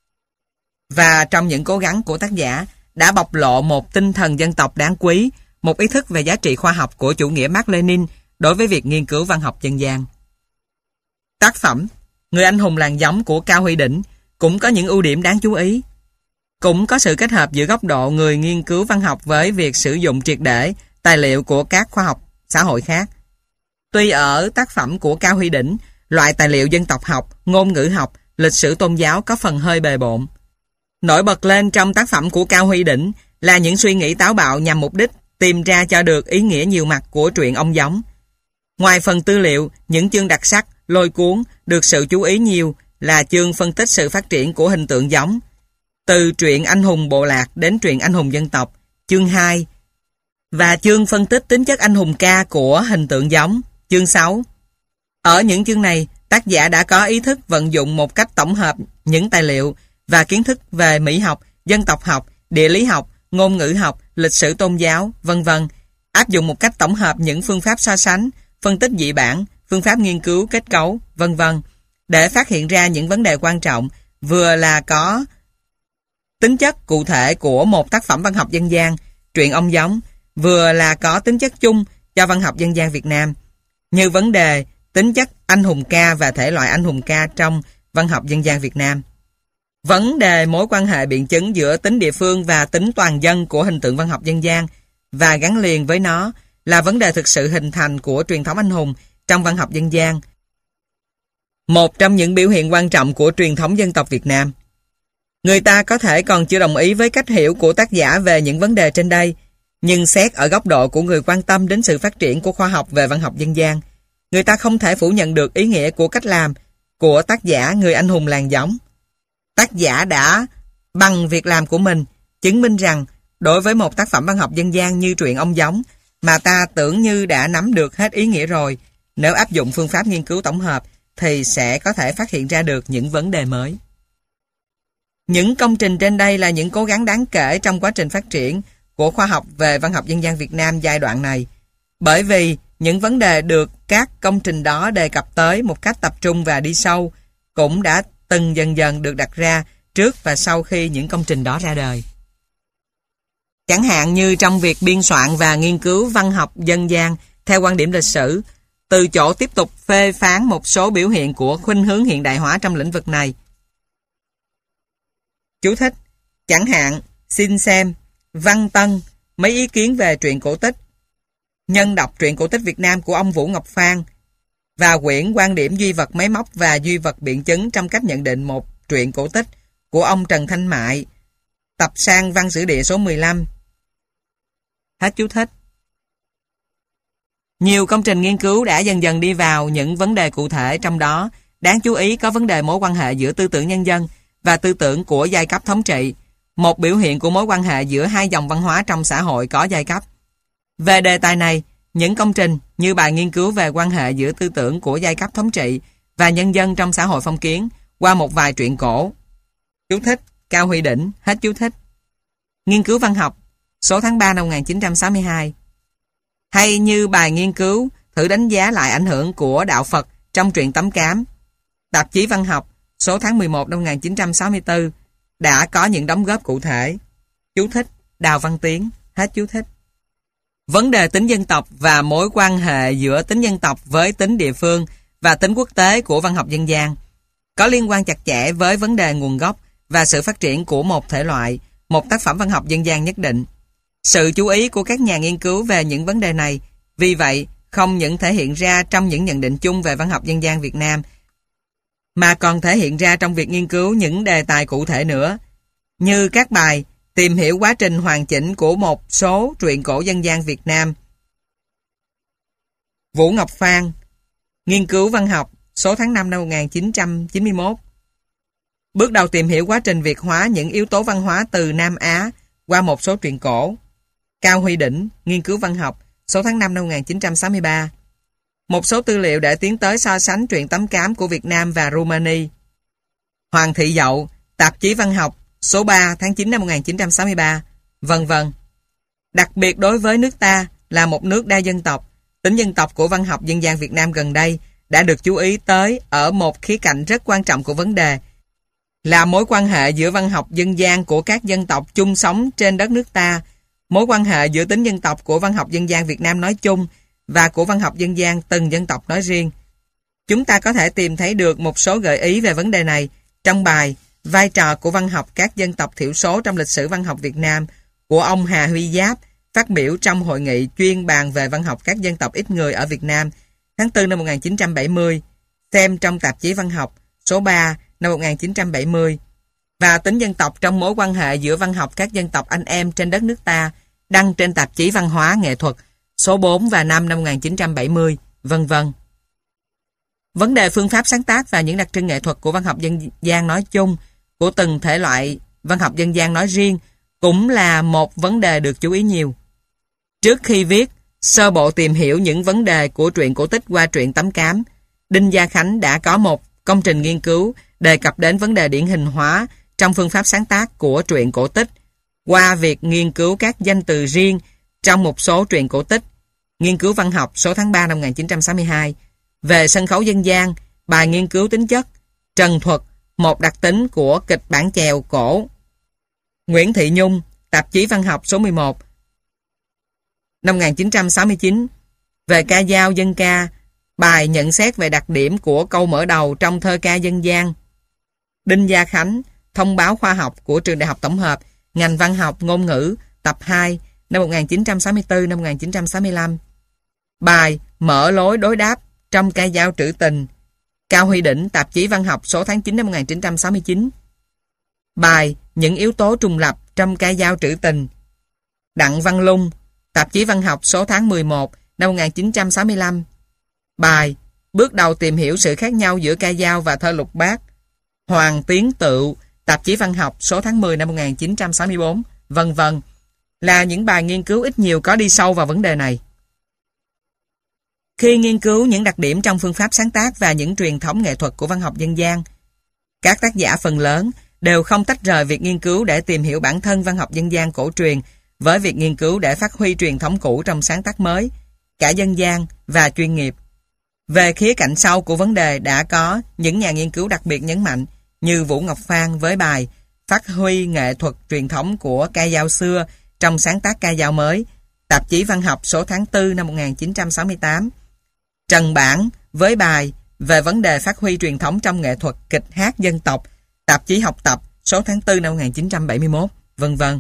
Và trong những cố gắng của tác giả đã bộc lộ một tinh thần dân tộc đáng quý, một ý thức về giá trị khoa học của chủ nghĩa Mác Lênin đối với việc nghiên cứu văn học dân gian. Tác phẩm Người anh hùng làng gióng của Cao Huy Đỉnh cũng có những ưu điểm đáng chú ý. Cũng có sự kết hợp giữa góc độ người nghiên cứu văn học với việc sử dụng triệt để tài liệu của các khoa học xã hội khác. Tuy ở tác phẩm của Cao Huy Đỉnh, loại tài liệu dân tộc học, ngôn ngữ học, lịch sử tôn giáo có phần hơi bề bộn. Nổi bật lên trong tác phẩm của Cao Huy Đỉnh là những suy nghĩ táo bạo nhằm mục đích tìm ra cho được ý nghĩa nhiều mặt của truyện ông gióng. Ngoài phần tư liệu, những chương đặc sắc, lôi cuốn được sự chú ý nhiều là chương phân tích sự phát triển của hình tượng gióng, từ truyện anh hùng bộ lạc đến truyện anh hùng dân tộc, chương 2, và chương phân tích tính chất anh hùng ca của hình tượng gióng, chương 6. Ở những chương này, tác giả đã có ý thức vận dụng một cách tổng hợp những tài liệu và kiến thức về Mỹ học, dân tộc học, địa lý học, ngôn ngữ học, lịch sử tôn giáo, vân vân, áp dụng một cách tổng hợp những phương pháp so sánh, phân tích dị bản, phương pháp nghiên cứu kết cấu, vân vân, để phát hiện ra những vấn đề quan trọng, vừa là có tính chất cụ thể của một tác phẩm văn học dân gian, truyện ông gióng, vừa là có tính chất chung cho văn học dân gian Việt Nam, như vấn đề tính chất anh hùng ca và thể loại anh hùng ca trong văn học dân gian Việt Nam. Vấn đề mối quan hệ biện chứng giữa tính địa phương và tính toàn dân của hình tượng văn học dân gian, và gắn liền với nó là vấn đề thực sự hình thành của truyền thống anh hùng trong văn học dân gian. một trong những biểu hiện quan trọng của truyền thống dân tộc Việt Nam. Người ta có thể còn chưa đồng ý với cách hiểu của tác giả về những vấn đề trên đây, nhưng xét ở góc độ của người quan tâm đến sự phát triển của khoa học về văn học dân gian, người ta không thể phủ nhận được ý nghĩa của cách làm của tác giả người anh hùng làng gióng. Tác giả đã bằng việc làm của mình chứng minh rằng đối với một tác phẩm văn học dân gian như truyện Ông Gióng mà ta tưởng như đã nắm được hết ý nghĩa rồi, nếu áp dụng phương pháp nghiên cứu tổng hợp thì sẽ có thể phát hiện ra được những vấn đề mới. Những công trình trên đây là những cố gắng đáng kể trong quá trình phát triển của khoa học về văn học dân gian Việt Nam giai đoạn này, bởi vì những vấn đề được các công trình đó đề cập tới một cách tập trung và đi sâu cũng đã từng dần dần được đặt ra trước và sau khi những công trình đó ra đời. Chẳng hạn như trong việc biên soạn và nghiên cứu văn học dân gian theo quan điểm lịch sử, từ chỗ tiếp tục phê phán một số biểu hiện của khuynh hướng hiện đại hóa trong lĩnh vực này. Chú thích: chẳng hạn, xin xem Văn Tân, mấy ý kiến về truyện cổ tích, nhân đọc truyện cổ tích Việt Nam của ông Vũ Ngọc Phan và quyển Quan điểm duy vật máy móc và duy vật biện chứng trong cách nhận định một truyện cổ tích của ông Trần Thanh Mại, tập sang Văn sử địa số 15. Hết chú thích. Nhiều công trình nghiên cứu đã dần dần đi vào những vấn đề cụ thể, trong đó đáng chú ý có vấn đề mối quan hệ giữa tư tưởng nhân dân và tư tưởng của giai cấp thống trị, một biểu hiện của mối quan hệ giữa hai dòng văn hóa trong xã hội có giai cấp. Về đề tài này, những công trình như bài nghiên cứu về quan hệ giữa tư tưởng của giai cấp thống trị và nhân dân trong xã hội phong kiến qua một vài truyện cổ. Chú thích: Cao Huy Đỉnh. Hết chú thích. Nghiên cứu văn học, số tháng 3 năm 1962. Hay như bài nghiên cứu thử đánh giá lại ảnh hưởng của đạo Phật trong truyện Tấm Cám, tạp chí văn học, số tháng 11 năm 1964, đã có những đóng góp cụ thể. Chú thích: Đào Văn Tiến. Hết chú thích. Vấn đề tính dân tộc và mối quan hệ giữa tính dân tộc với tính địa phương và tính quốc tế của văn học dân gian có liên quan chặt chẽ với vấn đề nguồn gốc và sự phát triển của một thể loại, một tác phẩm văn học dân gian nhất định. Sự chú ý của các nhà nghiên cứu về những vấn đề này, vì vậy, không những thể hiện ra trong những nhận định chung về văn học dân gian Việt Nam, mà còn thể hiện ra trong việc nghiên cứu những đề tài cụ thể nữa, như các bài tìm hiểu quá trình hoàn chỉnh của một số truyện cổ dân gian Việt Nam. Vũ Ngọc Phan, nghiên cứu văn học, số tháng 5 năm 1991. Bước đầu tìm hiểu quá trình Việt hóa những yếu tố văn hóa từ Nam Á qua một số truyện cổ. Cao Huy Đỉnh, nghiên cứu văn học, số tháng 5 năm 1963. Một số tư liệu để tiến tới so sánh truyện Tấm Cám của Việt Nam và Rumani. Hoàng Thị Dậu, tạp chí văn học, số 3 tháng 9 năm 1963, vân vân. Đặc biệt đối với nước ta là một nước đa dân tộc, tính dân tộc của văn học dân gian Việt Nam gần đây đã được chú ý tới ở một khía cạnh rất quan trọng của vấn đề, là mối quan hệ giữa văn học dân gian của các dân tộc chung sống trên đất nước ta, mối quan hệ giữa tính dân tộc của văn học dân gian Việt Nam nói chung và của văn học dân gian từng dân tộc nói riêng. Chúng ta có thể tìm thấy được một số gợi ý về vấn đề này trong bài Vai trò của văn học các dân tộc thiểu số trong lịch sử văn học Việt Nam của ông Hà Huy Giáp, phát biểu trong hội nghị chuyên bàn về văn học các dân tộc ít người ở Việt Nam tháng 4 năm 1970, xem trong tạp chí văn học số 3 năm 1970, và tính dân tộc trong mối quan hệ giữa văn học các dân tộc anh em trên đất nước ta, đăng trên tạp chí Văn hóa Nghệ thuật số 4 và 5 năm 1970, vân vân. Vấn đề phương pháp sáng tác và những đặc trưng nghệ thuật của văn học dân gian nói chung, của từng thể loại văn học dân gian nói riêng cũng là một vấn đề được chú ý nhiều. Trước khi viết sơ bộ tìm hiểu những vấn đề của truyện cổ tích qua truyện Tấm Cám, Đinh Gia Khánh đã có một công trình nghiên cứu đề cập đến vấn đề điển hình hóa trong phương pháp sáng tác của truyện cổ tích qua việc nghiên cứu các danh từ riêng trong một số truyện cổ tích. Nghiên cứu văn học, số tháng 3 năm 1962. Về sân khấu dân gian, bài nghiên cứu tính chất, trần thuật, một đặc tính của kịch bản chèo cổ. Nguyễn Thị Nhung, tạp chí văn học số 11 năm 1969. Về ca dao dân ca, bài nhận xét về đặc điểm của câu mở đầu trong thơ ca dân gian. Đinh Gia Khánh, thông báo khoa học của Trường Đại học Tổng hợp, ngành văn học ngôn ngữ, tập 2 năm 1964 năm 1965. Bài mở lối đối đáp trong ca dao trữ tình, Cao Huy Đỉnh, Tạp chí Văn học, số tháng 9 năm 1969. Bài Những yếu tố trùng lập trong ca dao trữ tình. Đặng Văn Lung, Tạp chí Văn học, số tháng 11 năm 1965. Bài Bước đầu tìm hiểu sự khác nhau giữa ca dao và thơ lục bát. Hoàng Tiến Tựu, Tạp chí Văn học, số tháng 10 năm 1964, vân vân, là những bài nghiên cứu ít nhiều có đi sâu vào vấn đề này. Khi nghiên cứu những đặc điểm trong phương pháp sáng tác và những truyền thống nghệ thuật của văn học dân gian, các tác giả phần lớn đều không tách rời việc nghiên cứu để tìm hiểu bản thân văn học dân gian cổ truyền với việc nghiên cứu để phát huy truyền thống cũ trong sáng tác mới, cả dân gian và chuyên nghiệp. Về khía cạnh sau của vấn đề đã có những nhà nghiên cứu đặc biệt nhấn mạnh như Vũ Ngọc Phan với bài Phát huy nghệ thuật truyền thống của ca dao xưa trong sáng tác ca dao mới, Tạp chí Văn học, số tháng 4 năm 1968. Trần Bản với bài Về vấn đề phát huy truyền thống trong nghệ thuật kịch hát dân tộc, Tạp chí Học tập, số tháng 4 năm 1971, vân vân.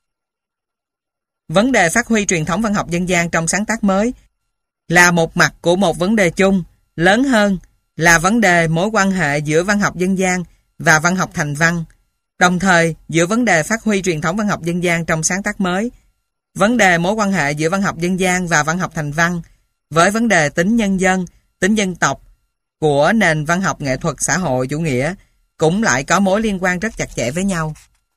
Vấn đề phát huy truyền thống văn học dân gian trong sáng tác mới là một mặt của một vấn đề chung, lớn hơn là vấn đề mối quan hệ giữa văn học dân gian và văn học thành văn. Đồng thời, giữa vấn đề phát huy truyền thống văn học dân gian trong sáng tác mới, vấn đề mối quan hệ giữa văn học dân gian và văn học thành văn với vấn đề tính nhân dân, tính dân tộc của nền văn học nghệ thuật xã hội chủ nghĩa cũng lại có mối liên quan rất chặt chẽ với nhau.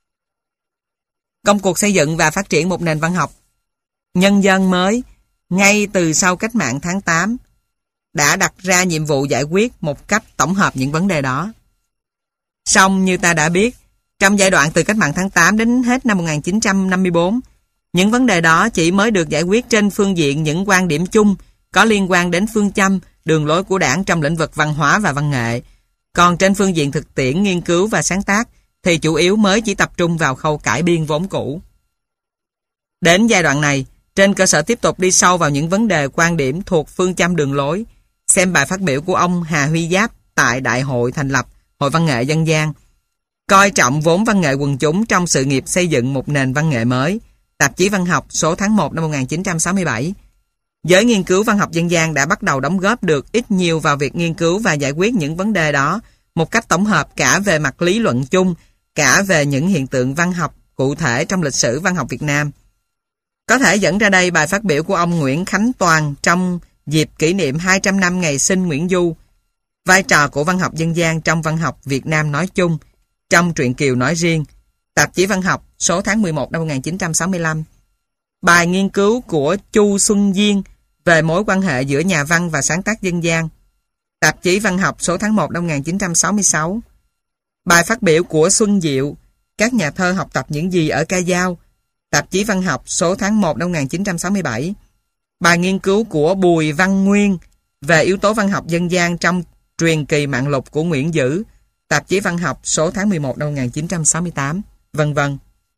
Công cuộc xây dựng và phát triển một nền văn học nhân dân mới ngay từ sau cách mạng tháng 8 đã đặt ra nhiệm vụ giải quyết một cách tổng hợp những vấn đề đó. Song như ta đã biết, trong giai đoạn từ cách mạng tháng 8 đến hết năm 1954, những vấn đề đó chỉ mới được giải quyết trên phương diện những quan điểm chung có liên quan đến phương châm, đường lối của Đảng trong lĩnh vực văn hóa và văn nghệ. Còn trên phương diện thực tiễn, nghiên cứu và sáng tác thì chủ yếu mới chỉ tập trung vào khâu cải biên vốn cũ. Đến giai đoạn này, trên cơ sở tiếp tục đi sâu vào những vấn đề quan điểm thuộc phương châm đường lối, xem bài phát biểu của ông Hà Huy Giáp tại Đại hội thành lập Hội Văn nghệ Dân gian, coi trọng vốn văn nghệ quần chúng trong sự nghiệp xây dựng một nền văn nghệ mới, Tạp chí Văn học, số tháng 1 năm 1967. Giới nghiên cứu văn học dân gian đã bắt đầu đóng góp được ít nhiều vào việc nghiên cứu và giải quyết những vấn đề đó một cách tổng hợp cả về mặt lý luận chung, cả về những hiện tượng văn học cụ thể trong lịch sử văn học Việt Nam. Có thể dẫn ra đây bài phát biểu của ông Nguyễn Khánh Toàn trong dịp kỷ niệm 200 năm ngày sinh Nguyễn Du, vai trò của văn học dân gian trong văn học Việt Nam nói chung, trong truyện Kiều nói riêng, Tạp chí Văn học, số tháng 11 năm 1965. Bài nghiên cứu của Chu Xuân Diên về mối quan hệ giữa nhà văn và sáng tác dân gian, Tạp chí Văn học, số tháng 1 năm 1966. Bài phát biểu của Xuân Diệu, Các nhà thơ học tập những gì ở ca dao, Tạp chí Văn học, số tháng 1 năm 1967. Bài nghiên cứu của Bùi Văn Nguyên về yếu tố văn học dân gian trong Truyền kỳ Mạng lục của Nguyễn Dữ, Tạp chí Văn học, số tháng 11 năm 1968, vân vân.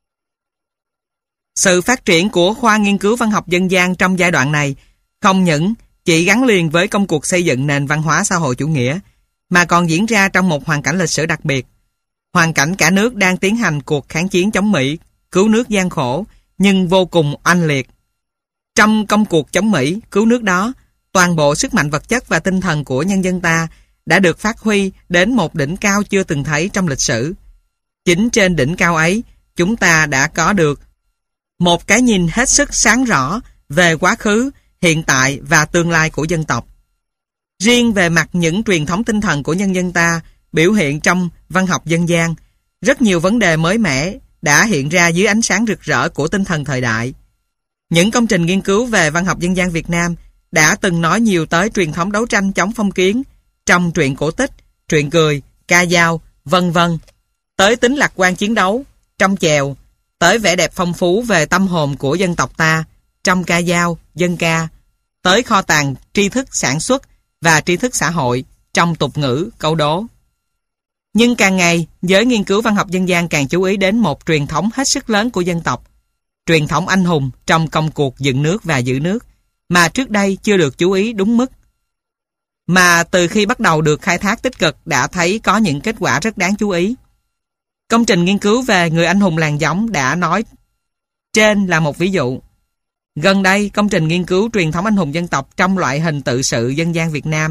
Sự phát triển của khoa nghiên cứu văn học dân gian trong giai đoạn này không những chỉ gắn liền với công cuộc xây dựng nền văn hóa xã hội chủ nghĩa, mà còn diễn ra trong một hoàn cảnh lịch sử đặc biệt. Hoàn cảnh cả nước đang tiến hành cuộc kháng chiến chống Mỹ, cứu nước gian khổ, nhưng vô cùng oanh liệt. Trong công cuộc chống Mỹ, cứu nước đó, toàn bộ sức mạnh vật chất và tinh thần của nhân dân ta đã được phát huy đến một đỉnh cao chưa từng thấy trong lịch sử. Chính trên đỉnh cao ấy, chúng ta đã có được một cái nhìn hết sức sáng rõ về quá khứ, hiện tại và tương lai của dân tộc. Riêng về mặt những truyền thống tinh thần của nhân dân ta biểu hiện trong văn học dân gian, rất nhiều vấn đề mới mẻ đã hiện ra dưới ánh sáng rực rỡ của tinh thần thời đại. Những công trình nghiên cứu về văn học dân gian Việt Nam đã từng nói nhiều tới truyền thống đấu tranh chống phong kiến trong truyện cổ tích, truyện cười, ca dao, vân vân, tới tính lạc quan chiến đấu trong chèo, tới vẻ đẹp phong phú về tâm hồn của dân tộc ta trong ca dao, dân ca, tới kho tàng tri thức sản xuất và tri thức xã hội trong tục ngữ, câu đố. Nhưng càng ngày, giới nghiên cứu văn học dân gian càng chú ý đến một truyền thống hết sức lớn của dân tộc, truyền thống anh hùng trong công cuộc dựng nước và giữ nước, mà trước đây chưa được chú ý đúng mức, mà từ khi bắt đầu được khai thác tích cực đã thấy có những kết quả rất đáng chú ý. Công trình nghiên cứu về người anh hùng làng giống đã nói trên là một ví dụ. Gần đây, công trình nghiên cứu truyền thống anh hùng dân tộc trong loại hình tự sự dân gian Việt Nam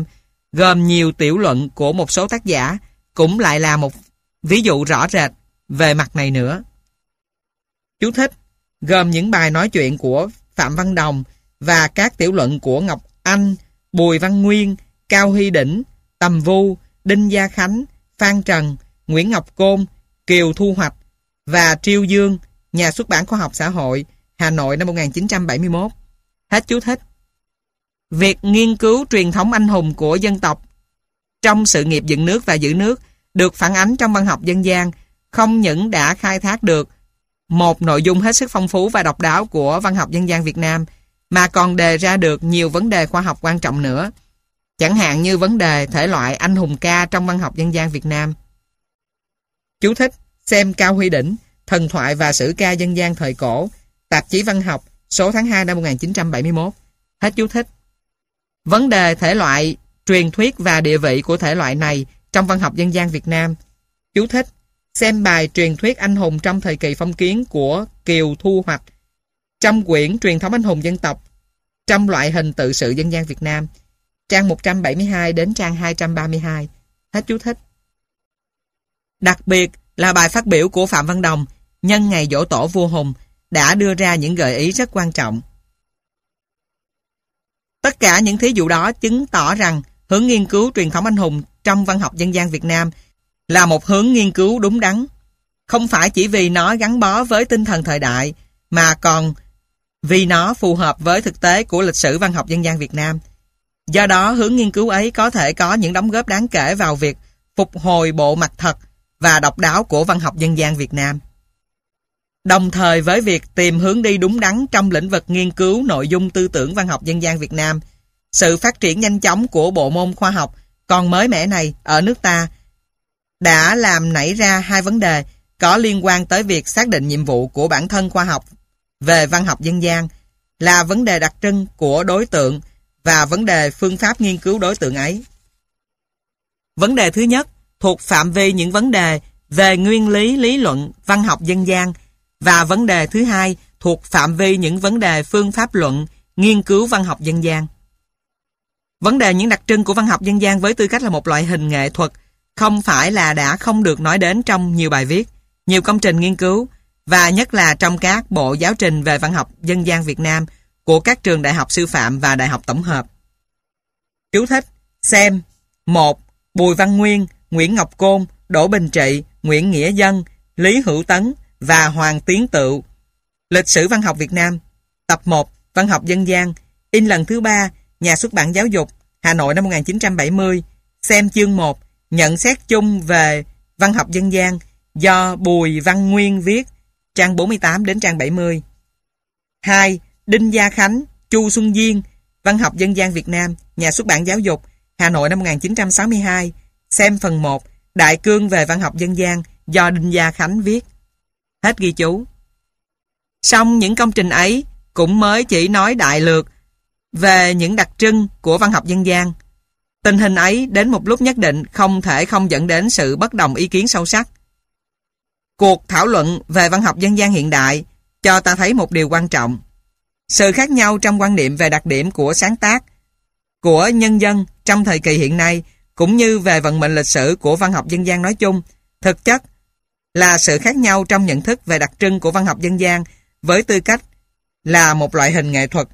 gồm nhiều tiểu luận của một số tác giả, cũng lại là một ví dụ rõ rệt về mặt này nữa. Chú thích: gồm những bài nói chuyện của Phạm Văn Đồng và các tiểu luận của Ngọc Anh, Bùi Văn Nguyên, Cao Hy Đỉnh, Tầm Vu, Đinh Gia Khánh, Phan Trần, Nguyễn Ngọc Côn, Kiều Thu Hoạch và Triêu Dương, Nhà xuất bản Khoa học Xã hội, Hà Nội năm 1971. Hết chú thích. Việc nghiên cứu truyền thống anh hùng của dân tộc trong sự nghiệp dựng nước và giữ nước được phản ánh trong văn học dân gian không những đã khai thác được một nội dung hết sức phong phú và độc đáo của văn học dân gian Việt Nam, mà còn đề ra được nhiều vấn đề khoa học quan trọng nữa. Chẳng hạn như vấn đề thể loại anh hùng ca trong văn học dân gian Việt Nam. Chú thích: xem Cao Huy Đỉnh, Thần thoại và sử ca dân gian thời cổ, Tạp chí Văn học, số tháng 2 năm 1971. Hết chú thích. Vấn đề thể loại, truyền thuyết và địa vị của thể loại này trong văn học dân gian Việt Nam. Chú thích: xem bài Truyền thuyết anh hùng trong thời kỳ phong kiến của Kiều Thu Hoạch trong quyển Truyền thống anh hùng dân tộc trong loại hình tự sự dân gian Việt Nam, trang 172 đến trang 232. Hết chú thích. Đặc biệt là bài phát biểu của Phạm Văn Đồng nhân ngày giỗ tổ vua Hùng đã đưa ra những gợi ý rất quan trọng. Tất cả những thí dụ đó chứng tỏ rằng hướng nghiên cứu truyền thống anh hùng trong văn học dân gian Việt Nam là một hướng nghiên cứu đúng đắn, không phải chỉ vì nó gắn bó với tinh thần thời đại, mà còn vì nó phù hợp với thực tế của lịch sử văn học dân gian Việt Nam. Do đó, hướng nghiên cứu ấy có thể có những đóng góp đáng kể vào việc phục hồi bộ mặt thật và độc đáo của văn học dân gian Việt Nam. Đồng thời với việc tìm hướng đi đúng đắn trong lĩnh vực nghiên cứu nội dung tư tưởng văn học dân gian Việt Nam, sự phát triển nhanh chóng của bộ môn khoa học còn mới mẻ này ở nước ta đã làm nảy ra hai vấn đề có liên quan tới việc xác định nhiệm vụ của bản thân khoa học về văn học dân gian, là vấn đề đặc trưng của đối tượng và vấn đề phương pháp nghiên cứu đối tượng ấy. Vấn đề thứ nhất thuộc phạm vi những vấn đề về nguyên lý lý luận văn học dân gian, và vấn đề thứ hai thuộc phạm vi những vấn đề phương pháp luận nghiên cứu văn học dân gian. Vấn đề những đặc trưng của văn học dân gian với tư cách là một loại hình nghệ thuật không phải là đã không được nói đến trong nhiều bài viết, nhiều công trình nghiên cứu, và nhất là trong các bộ giáo trình về văn học dân gian Việt Nam của các trường đại học sư phạm và đại học tổng hợp. Chú thích: xem 1. Bùi Văn Nguyên, Nguyễn Ngọc Côn, Đỗ Bình Trị, Nguyễn Nghĩa Dân, Lý Hữu Tấn và Hoàng Tiến Tựu. Lịch sử văn học Việt Nam, tập 1, Văn học dân gian, in lần thứ 3, Nhà xuất bản Giáo dục, Hà Nội năm 1970. Xem chương 1, nhận xét chung về văn học dân gian do Bùi Văn Nguyên viết, trang 48 đến trang 70. 2. Đinh Gia Khánh, Chu Xuân Diên, Văn học dân gian Việt Nam, Nhà xuất bản Giáo dục, Hà Nội năm 1962. Xem phần 1, Đại cương về văn học dân gian do Đinh Gia Khánh viết. Hết ghi chú. Song những công trình ấy cũng mới chỉ nói đại lược về những đặc trưng của văn học dân gian. Tình hình ấy đến một lúc nhất định không thể không dẫn đến sự bất đồng ý kiến sâu sắc. Cuộc thảo luận về văn học dân gian hiện đại cho ta thấy một điều quan trọng. Sự khác nhau trong quan niệm về đặc điểm của sáng tác của nhân dân trong thời kỳ hiện nay, cũng như về vận mệnh lịch sử của văn học dân gian nói chung, thực chất là sự khác nhau trong nhận thức về đặc trưng của văn học dân gian với tư cách là một loại hình nghệ thuật.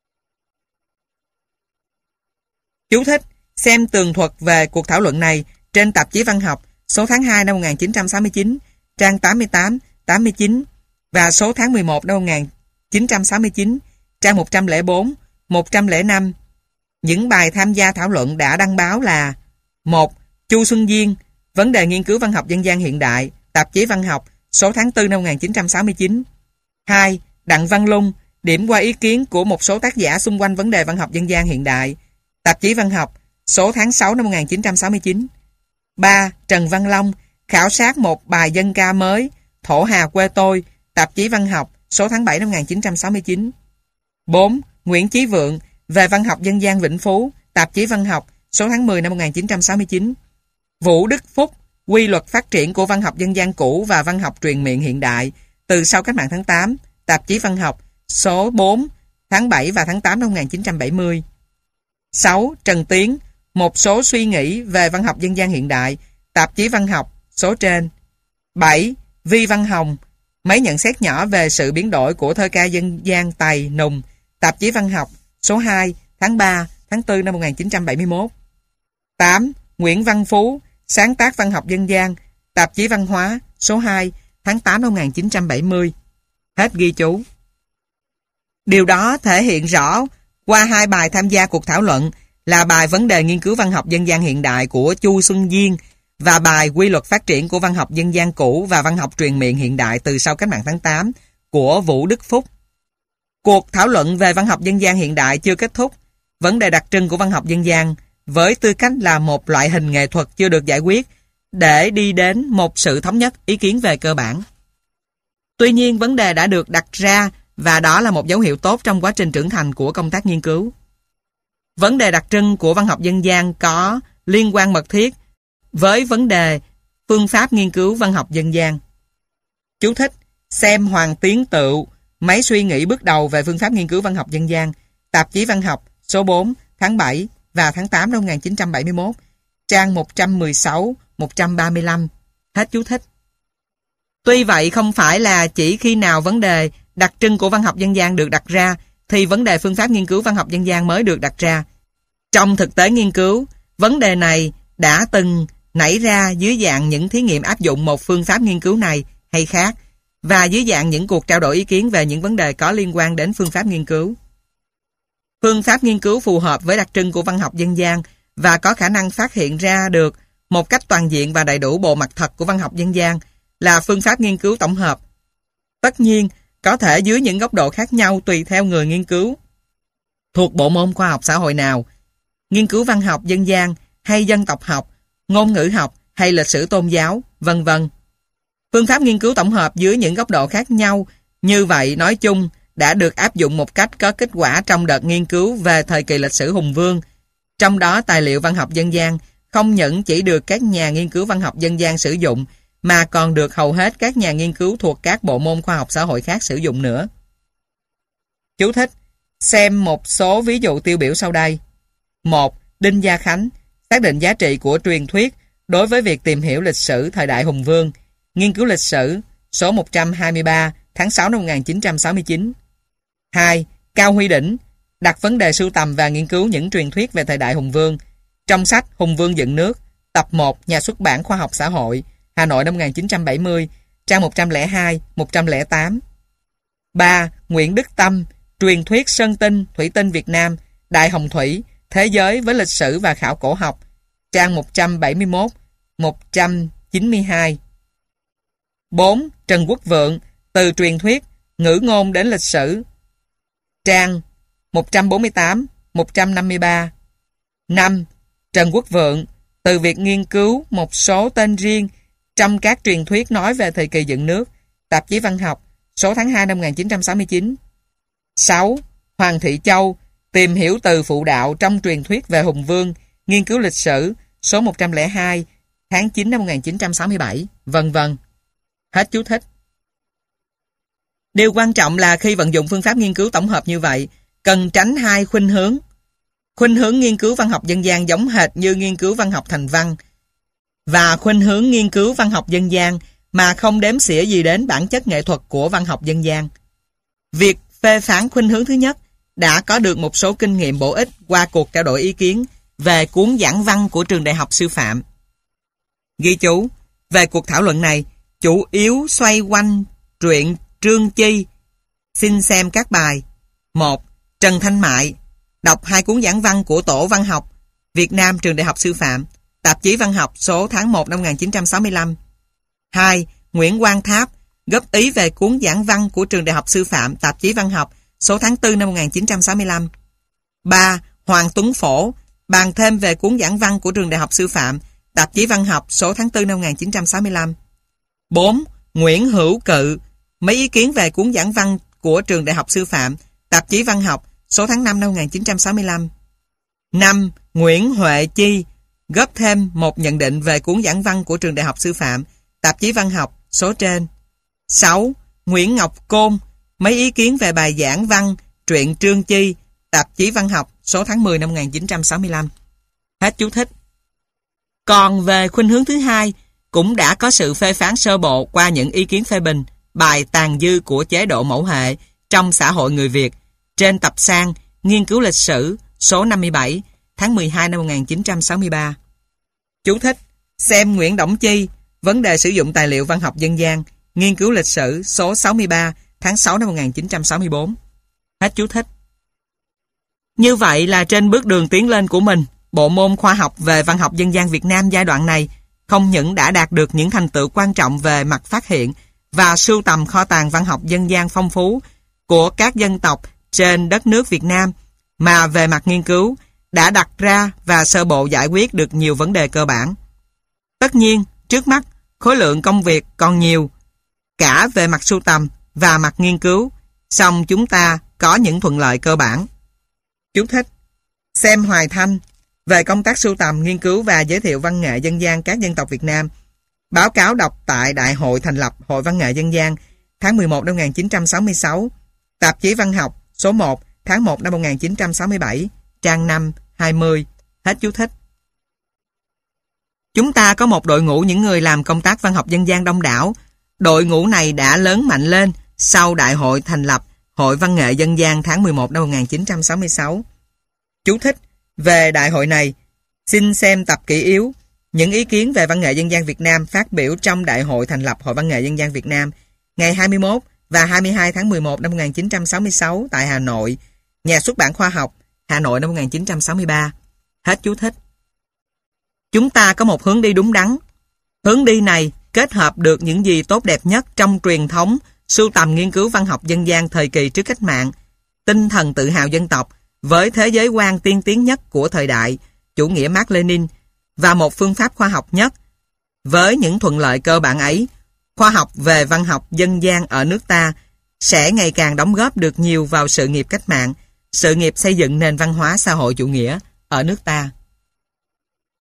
Chú thích: xem tường thuật về cuộc thảo luận này trên tạp chí Văn học, số tháng 2 năm 1969, trang 88, 89 và số tháng 11 năm 1969, trang 104, 105. Những bài tham gia thảo luận đã đăng báo là: 1. Chu Xuân Diên, Vấn đề nghiên cứu văn học dân gian hiện đại, tạp chí Văn học, số tháng 4 năm 1969. 2. Đặng Văn Lung, Điểm qua ý kiến của một số tác giả xung quanh vấn đề văn học dân gian hiện đại, tạp chí Văn học, số tháng 6 năm 1969. 3. Trần Văn Long, Khảo sát một bài dân ca mới, Thổ Hà quê tôi, tạp chí Văn học, số tháng 7 năm 1969. 4. Nguyễn Chí Vượng, Về văn học dân gian Vĩnh Phú, tạp chí Văn học, số tháng 10 năm 1969. Vũ Đức Phúc, Quy luật phát triển của văn học dân gian cũ và văn học truyền miệng hiện đại từ sau cách mạng tháng 8, tạp chí Văn học, số 4, tháng 7 và tháng 8 năm 1970. 6. Trần Tiến, Một số suy nghĩ về văn học dân gian hiện đại, tạp chí Văn học, số trên. 7. Vi Văn Hồng, mấy nhận xét nhỏ về sự biến đổi của thơ ca dân gian Tày, Nùng, tạp chí Văn học, số 2, tháng 3, tháng 4 năm 1971. 8. Nguyễn Văn Phú, sáng tác văn học dân gian, tạp chí Văn hóa, số 2, tháng 8 năm 1970. Hết ghi chú. Điều đó thể hiện rõ qua hai bài tham gia cuộc thảo luận là bài Vấn đề nghiên cứu văn học dân gian hiện đại của Chu Xuân Diên và bài Quy luật phát triển của văn học dân gian cũ và văn học truyền miệng hiện đại từ sau cách mạng tháng 8 của Vũ Đức Phúc. Cuộc thảo luận về văn học dân gian hiện đại chưa kết thúc. Vấn đề đặc trưng của văn học dân gian với tư cách là một loại hình nghệ thuật chưa được giải quyết để đi đến một sự thống nhất ý kiến về cơ bản. Tuy nhiên, vấn đề đã được đặt ra và đó là một dấu hiệu tốt trong quá trình trưởng thành của công tác nghiên cứu. Vấn đề đặc trưng của văn học dân gian có liên quan mật thiết với vấn đề phương pháp nghiên cứu văn học dân gian. Chú thích: xem Hoàng Tiến Tựu, mấy suy nghĩ bước đầu về phương pháp nghiên cứu văn học dân gian, tạp chí Văn học, số 4, tháng 7 và tháng 8 năm 1971, trang 116, 135. Hết chú thích. Tuy vậy, không phải là chỉ khi nào vấn đề đặc trưng của văn học dân gian được đặt ra thì vấn đề phương pháp nghiên cứu văn học dân gian mới được đặt ra. Trong thực tế nghiên cứu, vấn đề này đã từng nảy ra dưới dạng những thí nghiệm áp dụng một phương pháp nghiên cứu này hay khác và dưới dạng những cuộc trao đổi ý kiến về những vấn đề có liên quan đến phương pháp nghiên cứu. Phương pháp nghiên cứu phù hợp với đặc trưng của văn học dân gian và có khả năng phát hiện ra được một cách toàn diện và đầy đủ bộ mặt thật của văn học dân gian là phương pháp nghiên cứu tổng hợp. Tất nhiên, có thể dưới những góc độ khác nhau tùy theo người nghiên cứu. Thuộc bộ môn khoa học xã hội nào, nghiên cứu văn học dân gian hay dân tộc học, ngôn ngữ học hay lịch sử tôn giáo, vân vân. Phương pháp nghiên cứu tổng hợp dưới những góc độ khác nhau như vậy nói chung đã được áp dụng một cách có kết quả trong đợt nghiên cứu về thời kỳ lịch sử Hùng Vương. Trong đó tài liệu văn học dân gian không những chỉ được các nhà nghiên cứu văn học dân gian sử dụng mà còn được hầu hết các nhà nghiên cứu thuộc các bộ môn khoa học xã hội khác sử dụng nữa. Chú thích: xem một số ví dụ tiêu biểu sau đây. 1. Đinh Gia Khánh, xác định giá trị của truyền thuyết đối với việc tìm hiểu lịch sử thời đại Hùng Vương, nghiên cứu lịch sử, số 123, tháng 6 năm 1969. 2. Cao Huy Đỉnh, đặt vấn đề sưu tầm và nghiên cứu những truyền thuyết về thời đại Hùng Vương, trong sách Hùng Vương dựng nước, tập 1, nhà xuất bản Khoa học Xã hội, Hà Nội năm 1970, trang 102, 108. 3. Nguyễn Đức Tâm, truyền thuyết Sơn Tinh, Thủy Tinh Việt Nam, Đại Hồng Thủy, Thế giới với lịch sử và khảo cổ học, trang 171, 192. 4. Trần Quốc Vượng, từ truyền thuyết, ngữ ngôn đến lịch sử, trang 148, 153. 5. Trần Quốc Vượng, từ việc nghiên cứu một số tên riêng trong các truyền thuyết nói về thời kỳ dựng nước, tạp chí Văn học, số tháng 2 năm 1969. 6. Hoàng Thị Châu, tìm hiểu từ phụ đạo trong truyền thuyết về Hùng Vương, nghiên cứu lịch sử, số 102, tháng 9 năm 1967, vân vân. Hết chú thích. Điều quan trọng là khi vận dụng phương pháp nghiên cứu tổng hợp như vậy, cần tránh hai khuynh hướng. Khuynh hướng nghiên cứu văn học dân gian giống hệt như nghiên cứu văn học thành văn và khuynh hướng nghiên cứu văn học dân gian mà không đếm xỉa gì đến bản chất nghệ thuật của văn học dân gian. Việc phê phán khuynh hướng thứ nhất đã có được một số kinh nghiệm bổ ích qua cuộc trao đổi ý kiến về cuốn giảng văn của trường Đại học Sư phạm. Ghi chú, về cuộc thảo luận này, chủ yếu xoay quanh truyện Trương Chi. Xin xem các bài. 1. Trần Thanh Mại, đọc 2 cuốn giảng văn của Tổ Văn học Việt Nam trường Đại học Sư phạm, tạp chí Văn học, số tháng 1 năm 1965. 2. Nguyễn Quang Tháp, góp ý về cuốn giảng văn của trường Đại học Sư phạm, tạp chí Văn học, số tháng 4 năm 1965. 3. Hoàng Tuấn Phổ, bàn thêm về cuốn giảng văn của trường Đại học Sư phạm, tạp chí Văn học, số tháng 4 năm 1965. 4. Nguyễn Hữu Cự, mấy ý kiến về cuốn giảng văn của trường Đại học Sư phạm, tạp chí Văn học, số tháng 5 năm 1965. 5. Nguyễn Huệ Chi, góp thêm một nhận định về cuốn giảng văn của trường Đại học Sư phạm, tạp chí Văn học, số trên. 6. Nguyễn Ngọc Côn, mấy ý kiến về bài giảng văn truyện Trương Chi, tạp chí Văn học, số tháng 10 năm 1965. Hết chú thích. Còn về khuynh hướng thứ hai, cũng đã có sự phê phán sơ bộ qua những ý kiến phê bình bài tàn dư của chế độ mẫu hệ trong xã hội người Việt trên tập san Nghiên cứu lịch sử số 57 tháng 12 năm 1963. Chú thích: xem Nguyễn Đổng Chi, vấn đề sử dụng tài liệu văn học dân gian, Nghiên cứu lịch sử số 63 tháng 6 năm 1964. Hết chú thích. Như vậy là trên bước đường tiến lên của mình, bộ môn khoa học về văn học dân gian Việt Nam giai đoạn này không những đã đạt được những thành tựu quan trọng về mặt phát hiện và sưu tầm kho tàng văn học dân gian phong phú của các dân tộc trên đất nước Việt Nam, mà về mặt nghiên cứu đã đặt ra và sơ bộ giải quyết được nhiều vấn đề cơ bản. Tất nhiên, trước mắt, khối lượng công việc còn nhiều, cả về mặt sưu tầm và mặt nghiên cứu, song chúng ta có những thuận lợi cơ bản. Chú thích: xem Hoài Thanh về công tác sưu tầm, nghiên cứu và giới thiệu văn nghệ dân gian các dân tộc Việt Nam. Báo cáo đọc tại Đại hội thành lập Hội Văn nghệ Dân gian tháng 11 năm 1966. Tạp chí Văn học số 1 tháng 1 năm 1967, trang 5, 20. Hết chú thích. Chúng ta có một đội ngũ những người làm công tác văn học dân gian đông đảo. Đội ngũ này đã lớn mạnh lên sau Đại hội thành lập Hội Văn nghệ Dân gian tháng 11 năm 1966. Chú thích: về đại hội này, xin xem tập kỷ yếu những ý kiến về văn nghệ dân gian Việt Nam phát biểu trong Đại hội thành lập Hội Văn nghệ Dân gian Việt Nam ngày 21 và 22 tháng 11 năm 1966 tại Hà Nội, Nhà xuất bản Khoa học, Hà Nội năm 1963. Hết chú thích. Chúng ta có một hướng đi đúng đắn. Hướng đi này kết hợp được những gì tốt đẹp nhất trong truyền thống sưu tầm nghiên cứu văn học dân gian thời kỳ trước cách mạng, tinh thần tự hào dân tộc với thế giới quan tiên tiến nhất của thời đại, chủ nghĩa Mác Lênin, và một phương pháp khoa học nhất. Với những thuận lợi cơ bản ấy, khoa học về văn học dân gian ở nước ta sẽ ngày càng đóng góp được nhiều vào sự nghiệp cách mạng, sự nghiệp xây dựng nền văn hóa xã hội chủ nghĩa ở nước ta.